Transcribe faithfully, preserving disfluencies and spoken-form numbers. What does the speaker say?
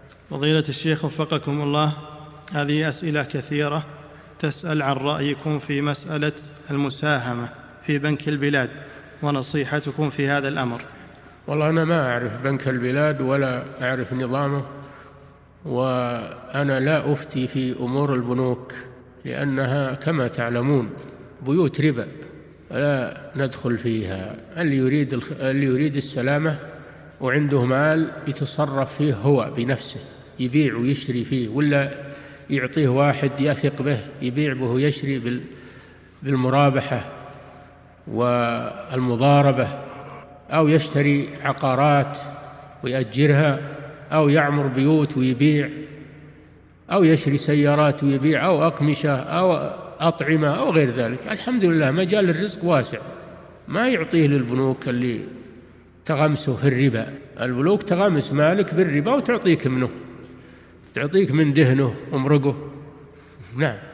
فضيلة الشيخ وفقكم الله، هذه أسئلة كثيرة تسأل عن رأيكم في مسألة المساهمة في بنك البلاد ونصيحتكم في هذا الأمر. والله أنا ما أعرف بنك البلاد ولا أعرف نظامه، وأنا لا أفتي في أمور البنوك لأنها كما تعلمون بيوت ربا، لا ندخل فيها. اللي يريد الخ... اللي يريد السلامة وعنده مال يتصرف فيه هو بنفسه، يبيع ويشتري فيه، ولا يعطيه واحد يثق به يبيع به ويشتري بال... بالمرابحة والمضاربة، أو يشتري عقارات ويأجرها، أو يعمر بيوت ويبيع، أو يشتري سيارات ويبيع، أو أقمشة أو أطعمة أو غير ذلك. الحمد لله مجال الرزق واسع، ما يعطيه للبنوك اللي تغمسه في الربا. البنوك تغمس مالك بالربا وتعطيك منه، تعطيك من دهنه ومرقه. نعم.